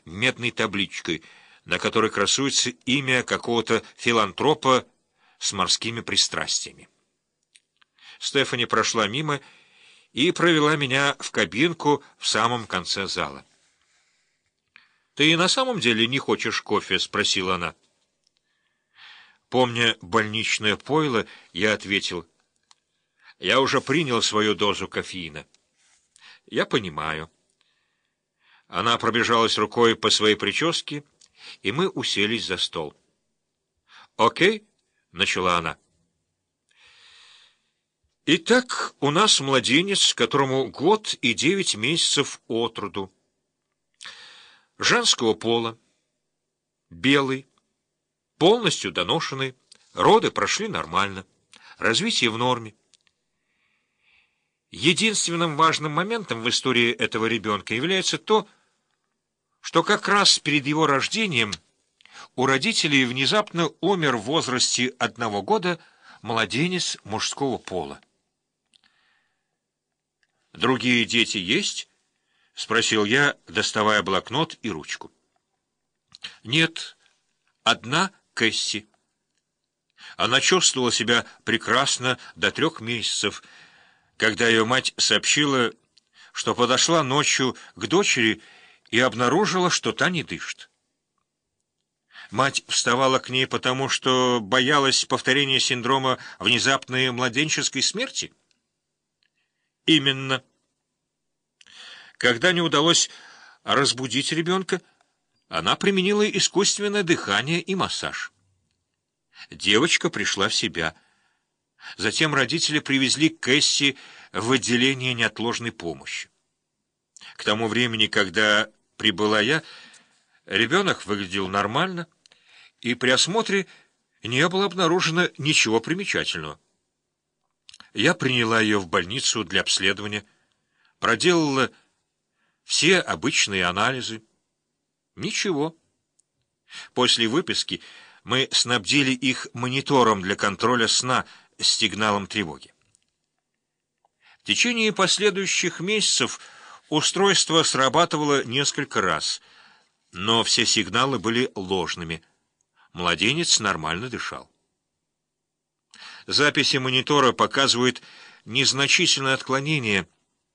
медной табличкой, на которой красуется имя какого-то филантропа с морскими пристрастиями. Стефани прошла мимо и провела меня в кабинку в самом конце зала. «Ты и на самом деле не хочешь кофе?» — спросила она. Помня больничное пойло, я ответил: «Я уже принял свою дозу кофеина». «Я понимаю». Она пробежалась рукой по своей прическе, и мы уселись за стол. «Окей», — начала она. «Итак, у нас младенец, которому 1 год и 9 месяцев от роду. Женского пола, белый, полностью доношенный, роды прошли нормально, развитие в норме. Единственным важным моментом в истории этого ребенка является то, что как раз перед его рождением у родителей внезапно умер в возрасте 1 года младенец мужского пола. «Другие дети есть?» — спросил я, доставая блокнот и ручку. «Нет, одна Кэсси. Она чувствовала себя прекрасно до 3 месяцев, когда ее мать сообщила, что подошла ночью к дочери и обнаружила, что та не дышит. Мать вставала к ней потому, что боялась повторения синдрома внезапной младенческой смерти? Именно. Когда не удалось разбудить ребенка, она применила искусственное дыхание и массаж. Девочка пришла в себя. Затем родители привезли Кэсси в отделение неотложной помощи. К тому времени, когда прибыла я, ребенок выглядел нормально, и при осмотре не было обнаружено ничего примечательного. Я приняла ее в больницу для обследования, проделала все обычные анализы. Ничего. После выписки мы снабдили их монитором для контроля сна с сигналом тревоги. В течение последующих месяцев устройство срабатывало несколько раз, но все сигналы были ложными. Младенец нормально дышал. Записи монитора показывают незначительное отклонение,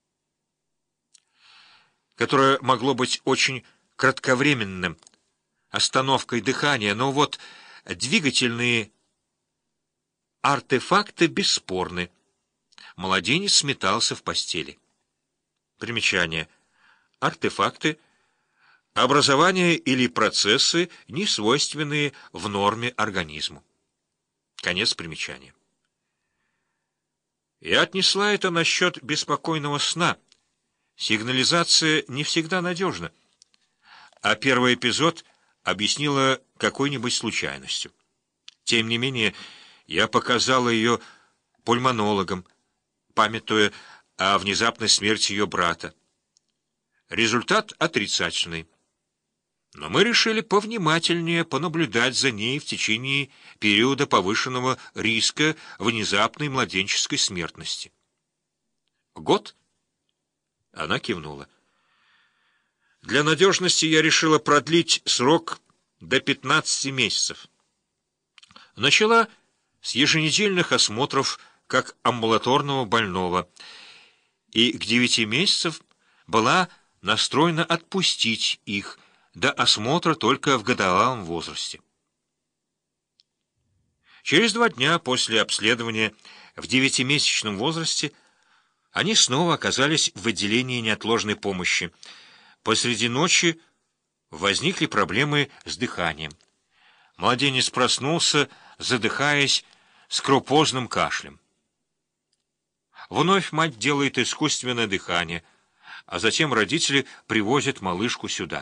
которое могло быть очень кратковременным, остановкой дыхания, но вот двигательные артефакты бесспорны. Младенец сметался в постели. Примечание. Артефакты — образование или процессы, не свойственные в норме организму. Конец примечания. Я отнесла это насчет беспокойного сна. Сигнализация не всегда надежна, а первый эпизод объяснила какой-нибудь случайностью. Тем не менее, я показала ее пульмонологам, памятуя о внезапной смерти ее брата. Результат отрицательный. Но мы решили повнимательнее понаблюдать за ней в течение периода повышенного риска внезапной младенческой смертности. «Год?» Она кивнула. «Для надежности я решила продлить срок до 15 месяцев. Начала с еженедельных осмотров как амбулаторного больного, и к 9 месяцев была настроена отпустить их до осмотра только в годовалом возрасте. Через 2 дня после обследования в 9-месячном возрасте они снова оказались в отделении неотложной помощи. Посреди ночи возникли проблемы с дыханием. Младенец проснулся, задыхаясь скрупозным кашлем. Вновь мать делает искусственное дыхание, а затем родители привозят малышку сюда.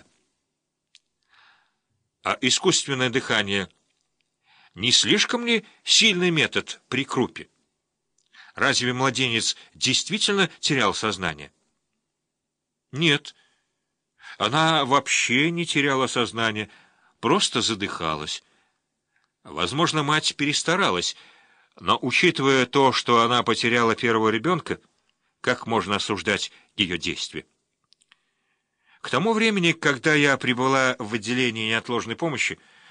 А искусственное дыхание не слишком ли сильный метод при крупе? Разве младенец действительно терял сознание? Нет, она вообще не теряла сознание, просто задыхалась. Возможно, мать перестаралась, но, учитывая то, что она потеряла первого ребенка, как можно осуждать ее действия? К тому времени, когда я прибыла в отделение неотложной помощи,